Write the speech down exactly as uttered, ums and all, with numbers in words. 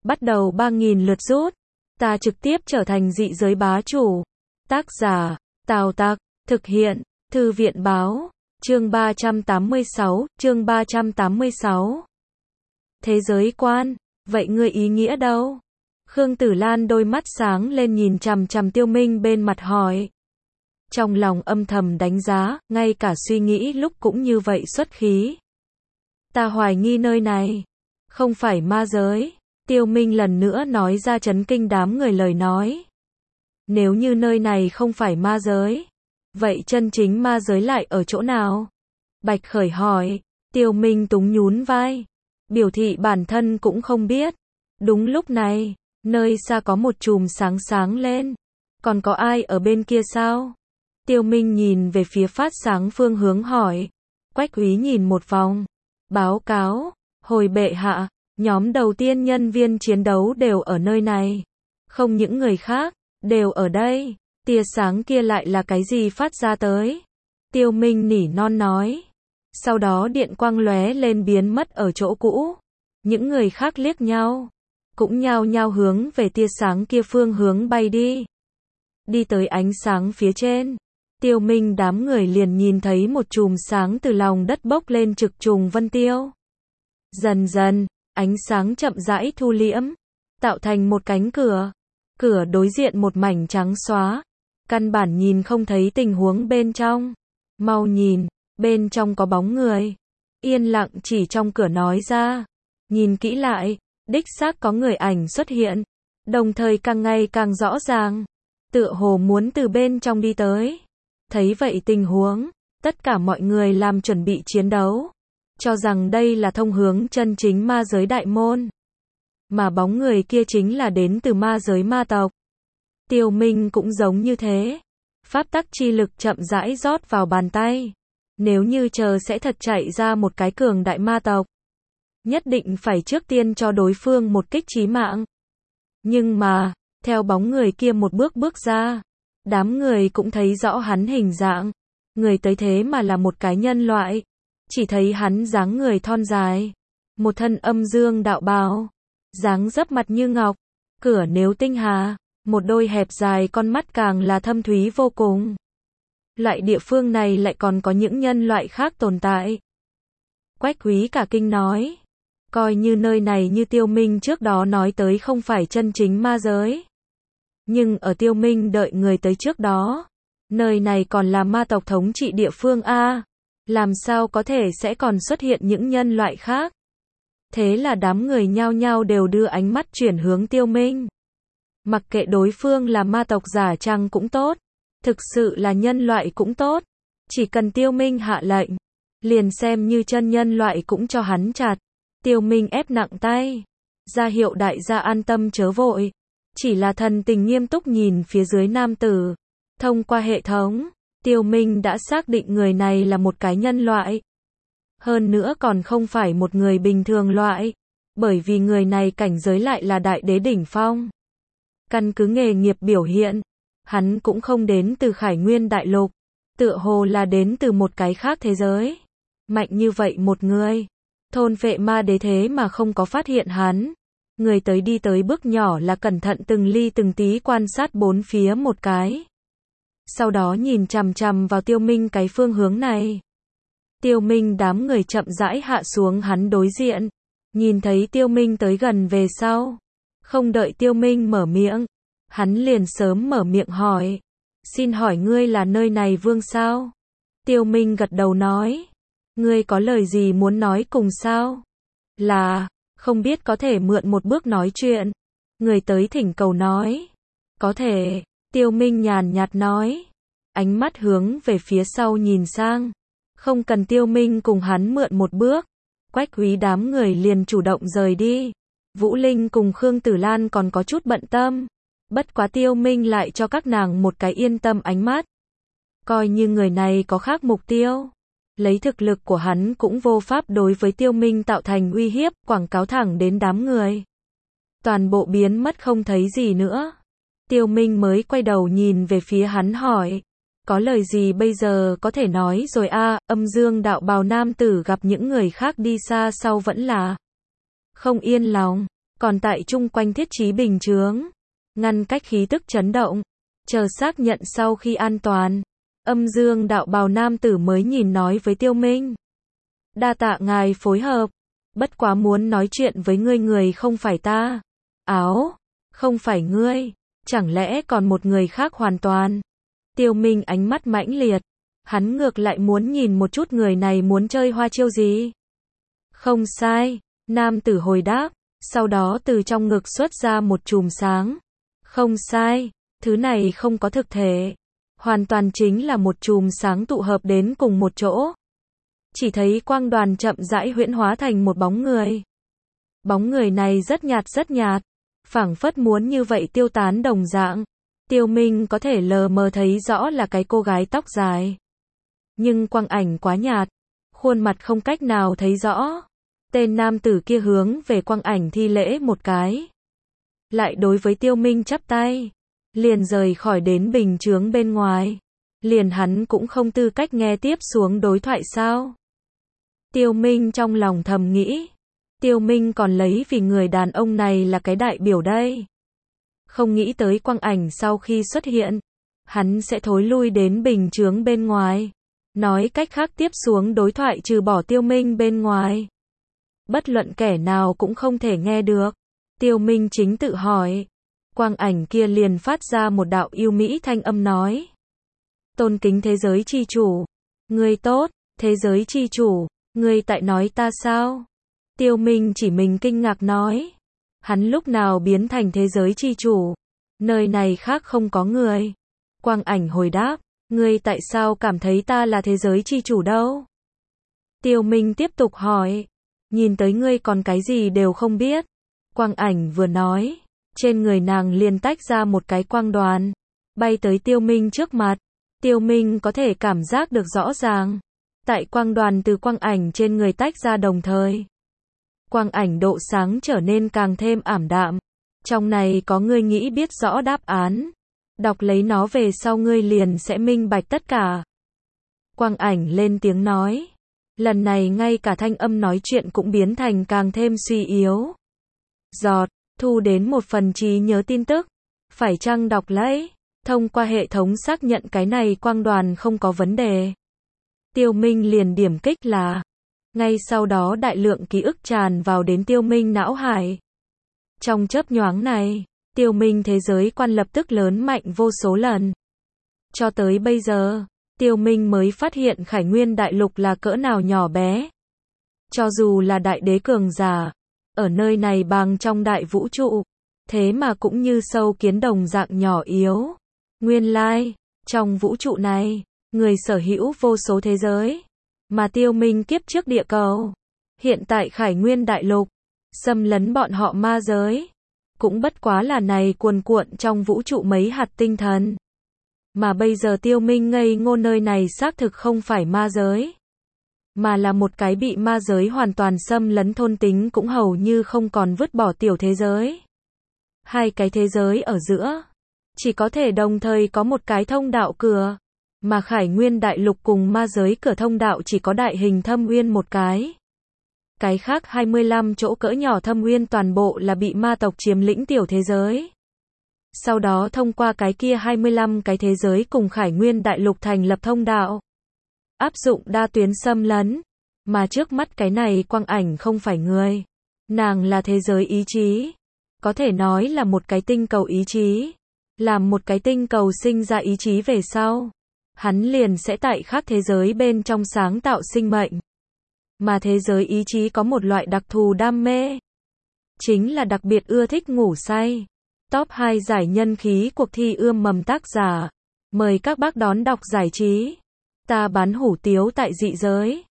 bắt đầu ba nghìn lượt rút. Ta trực tiếp trở thành dị giới bá chủ. Tác giả, Tào Tặc, thực hiện, Thư viện báo, chương ba trăm tám mươi sáu, chương ba trăm tám mươi sáu. Thế giới quan, vậy ngươi ý nghĩa đâu? Khương Tử Lan đôi mắt sáng lên nhìn chằm chằm Tiêu Minh bên mặt hỏi. Trong lòng âm thầm đánh giá, ngay cả suy nghĩ lúc cũng như vậy xuất khí. Ta hoài nghi nơi này không phải ma giới. Tiêu Minh lần nữa nói ra chấn kinh đám người lời nói. Nếu như nơi này không phải ma giới, vậy chân chính ma giới lại ở chỗ nào? Bạch Khởi hỏi. Tiêu Minh túng nhún vai, biểu thị bản thân cũng không biết. Đúng lúc này, nơi xa có một chùm sáng sáng lên. Còn có ai ở bên kia sao? Tiêu Minh nhìn về phía phát sáng phương hướng hỏi. Quách Úy nhìn một vòng, báo cáo, hồi bệ hạ, nhóm đầu tiên nhân viên chiến đấu đều ở nơi này. Không những người khác, đều ở đây. Tia sáng kia lại là cái gì phát ra tới? Tiêu Minh nỉ non nói. Sau đó điện quang lóe lên biến mất ở chỗ cũ. Những người khác liếc nhau, cũng nhao nhao hướng về tia sáng kia phương hướng bay đi. Đi tới ánh sáng phía trên, Tiêu Minh đám người liền nhìn thấy một chùm sáng từ lòng đất bốc lên trực trùng vân tiêu. Dần dần, ánh sáng chậm rãi thu liễm, tạo thành một cánh cửa. Cửa đối diện một mảnh trắng xóa, căn bản nhìn không thấy tình huống bên trong. Mau nhìn, bên trong có bóng người. Yên lặng chỉ trong cửa nói ra. Nhìn kỹ lại, đích xác có người ảnh xuất hiện, đồng thời càng ngày càng rõ ràng, tựa hồ muốn từ bên trong đi tới. Thấy vậy tình huống, tất cả mọi người làm chuẩn bị chiến đấu, cho rằng đây là thông hướng chân chính ma giới đại môn. Mà bóng người kia chính là đến từ ma giới ma tộc. Tiêu Minh cũng giống như thế. Pháp tắc chi lực chậm rãi rót vào bàn tay. Nếu như chờ sẽ thật chạy ra một cái cường đại ma tộc, nhất định phải trước tiên cho đối phương một kích chí mạng. Nhưng mà, theo bóng người kia một bước bước ra, đám người cũng thấy rõ hắn hình dạng. Người tới thế mà là một cái nhân loại. Chỉ thấy hắn dáng người thon dài, một thân âm dương đạo bào, dáng dấp mặt như ngọc, cửa nếu tinh hà, một đôi hẹp dài con mắt càng là thâm thúy vô cùng. Loại địa phương này lại còn có những nhân loại khác tồn tại. Quách Úy cả kinh nói, coi như nơi này như Tiêu Minh trước đó nói tới không phải chân chính ma giới. Nhưng ở Tiêu Minh đợi người tới trước đó, nơi này còn là ma tộc thống trị địa phương a, làm sao có thể sẽ còn xuất hiện những nhân loại khác? Thế là đám người nhao nhao đều đưa ánh mắt chuyển hướng Tiêu Minh. Mặc kệ đối phương là ma tộc giả chăng cũng tốt, thực sự là nhân loại cũng tốt, chỉ cần Tiêu Minh hạ lệnh, liền xem như chân nhân loại cũng cho hắn chặt. Tiêu Minh ép nặng tay, ra hiệu đại gia an tâm chớ vội, chỉ là thần tình nghiêm túc nhìn phía dưới nam tử. Thông qua hệ thống, Tiêu Minh đã xác định người này là một cái nhân loại. Hơn nữa còn không phải một người bình thường loại, bởi vì người này cảnh giới lại là đại đế đỉnh phong. Căn cứ nghề nghiệp biểu hiện, hắn cũng không đến từ Khải Nguyên đại lục, tựa hồ là đến từ một cái khác thế giới. Mạnh như vậy một người, thôn phệ ma đế thế mà không có phát hiện hắn. Người tới đi tới bước nhỏ là cẩn thận từng ly từng tí quan sát bốn phía một cái. Sau đó nhìn chằm chằm vào Tiêu Minh cái phương hướng này. Tiêu Minh đám người chậm rãi hạ xuống hắn đối diện. Nhìn thấy Tiêu Minh tới gần về sau. Không đợi Tiêu Minh mở miệng, hắn liền sớm mở miệng hỏi. Xin hỏi ngươi là nơi này vương sao? Tiêu Minh gật đầu nói. Ngươi có lời gì muốn nói cùng sao? Là, không biết có thể mượn một bước nói chuyện. Người tới thỉnh cầu nói. Có thể, Tiêu Minh nhàn nhạt nói. Ánh mắt hướng về phía sau nhìn sang. Không cần Tiêu Minh cùng hắn mượn một bước. Quách Úy đám người liền chủ động rời đi. Vũ Linh cùng Khương Tử Lan còn có chút bận tâm. Bất quá Tiêu Minh lại cho các nàng một cái yên tâm ánh mắt. Coi như người này có khác mục tiêu. Lấy thực lực của hắn cũng vô pháp đối với Tiêu Minh tạo thành uy hiếp, quảng cáo thẳng đến đám người. Toàn bộ biến mất không thấy gì nữa. Tiêu Minh mới quay đầu nhìn về phía hắn hỏi. Có lời gì bây giờ có thể nói rồi a? À, âm dương đạo bào nam tử gặp những người khác đi xa sau vẫn là không yên lòng. còn tại chung quanh thiết trí bình chướng, ngăn cách khí tức chấn động, chờ xác nhận sau khi an toàn. Âm dương đạo bào nam tử mới nhìn nói với Tiêu Minh. Đa tạ ngài phối hợp, bất quá muốn nói chuyện với ngươi người không phải ta. Áo, không phải ngươi, chẳng lẽ còn một người khác hoàn toàn. Tiêu Minh ánh mắt mãnh liệt, hắn ngược lại muốn nhìn một chút người này muốn chơi hoa chiêu gì. Không sai, nam tử hồi đáp, sau đó từ trong ngực xuất ra một chùm sáng. Không sai, thứ này không có thực thể, hoàn toàn chính là một chùm sáng tụ hợp đến cùng một chỗ. Chỉ thấy quang đoàn chậm rãi huyễn hóa thành một bóng người. Bóng người này rất nhạt rất nhạt, phảng phất muốn như vậy tiêu tán đồng dạng. Tiêu Minh có thể lờ mờ thấy rõ là cái cô gái tóc dài. Nhưng quang ảnh quá nhạt, khuôn mặt không cách nào thấy rõ. Tên nam tử kia hướng về quang ảnh thi lễ một cái. Lại đối với Tiêu Minh chắp tay. Liền rời khỏi đến bình chướng bên ngoài. Liền hắn cũng không tư cách nghe tiếp xuống đối thoại sao. Tiêu Minh trong lòng thầm nghĩ. Tiêu Minh còn lấy vì người đàn ông này là cái đại biểu đây. Không nghĩ tới quang ảnh sau khi xuất hiện, hắn sẽ thối lui đến bình chướng bên ngoài. Nói cách khác tiếp xuống đối thoại trừ bỏ Tiêu Minh bên ngoài. Bất luận kẻ nào cũng không thể nghe được. Tiêu Minh chính tự hỏi. Quang ảnh kia liền phát ra một đạo yêu mỹ thanh âm nói. Tôn kính thế giới chi chủ. Ngươi tốt, thế giới chi chủ, ngươi tại nói ta sao? Tiêu Minh chỉ mình kinh ngạc nói. Hắn lúc nào biến thành thế giới chi chủ? Nơi này khác không có người. Quang ảnh hồi đáp. Ngươi tại sao cảm thấy ta là thế giới chi chủ đâu? Tiêu Minh tiếp tục hỏi. Nhìn tới ngươi còn cái gì đều không biết. Quang ảnh vừa nói. Trên người nàng liền tách ra một cái quang đoàn. Bay tới Tiêu Minh trước mặt. Tiêu Minh có thể cảm giác được rõ ràng. Tại quang đoàn từ quang ảnh trên người tách ra đồng thời. Quang ảnh độ sáng trở nên càng thêm ảm đạm. Trong này có ngươi nghĩ biết rõ đáp án. Đọc lấy nó về sau ngươi liền sẽ minh bạch tất cả. Quang ảnh lên tiếng nói. Lần này ngay cả thanh âm nói chuyện cũng biến thành càng thêm suy yếu. Giọt, thu đến một phần trí nhớ tin tức. Phải chăng đọc lấy? Thông qua hệ thống xác nhận cái này quang đoàn không có vấn đề. Tiêu Minh liền điểm kích là. Ngay sau đó đại lượng ký ức tràn vào đến Tiêu Minh não hải. Trong chớp nhoáng này, Tiêu Minh thế giới quan lập tức lớn mạnh vô số lần. Cho tới bây giờ, Tiêu Minh mới phát hiện Khải Nguyên Đại Lục là cỡ nào nhỏ bé. Cho dù là đại đế cường giả, ở nơi này bằng trong đại vũ trụ, thế mà cũng như sâu kiến đồng dạng nhỏ yếu. Nguyên lai, trong vũ trụ này, người sở hữu vô số thế giới, mà Tiêu Minh kiếp trước địa cầu, hiện tại Khải Nguyên Đại Lục, xâm lấn bọn họ ma giới, cũng bất quá là này cuồn cuộn trong vũ trụ mấy hạt tinh thần. Mà bây giờ Tiêu Minh ngây ngô nơi này xác thực không phải ma giới, mà là một cái bị ma giới hoàn toàn xâm lấn thôn tính cũng hầu như không còn vứt bỏ tiểu thế giới. Hai cái thế giới ở giữa, chỉ có thể đồng thời có một cái thông đạo cửa, mà Khải Nguyên Đại Lục cùng ma giới cửa thông đạo chỉ có đại hình thâm uyên một cái. Cái khác hai mươi lăm chỗ cỡ nhỏ thâm uyên toàn bộ là bị ma tộc chiếm lĩnh tiểu thế giới. Sau đó thông qua cái kia hai mươi lăm cái thế giới cùng Khải Nguyên Đại Lục thành lập thông đạo. Áp dụng đa tuyến xâm lấn. Mà trước mắt cái này quang ảnh không phải người. Nàng là thế giới ý chí. Có thể nói là một cái tinh cầu ý chí. Làm một cái tinh cầu sinh ra ý chí về sau. Hắn liền sẽ tại khác thế giới bên trong sáng tạo sinh mệnh. Mà thế giới ý chí có một loại đặc thù đam mê. Chính là đặc biệt ưa thích ngủ say. Top hai giải nhân khí cuộc thi ươm mầm tác giả. Mời các bác đón đọc giải trí. Ta bán hủ tiếu tại dị giới.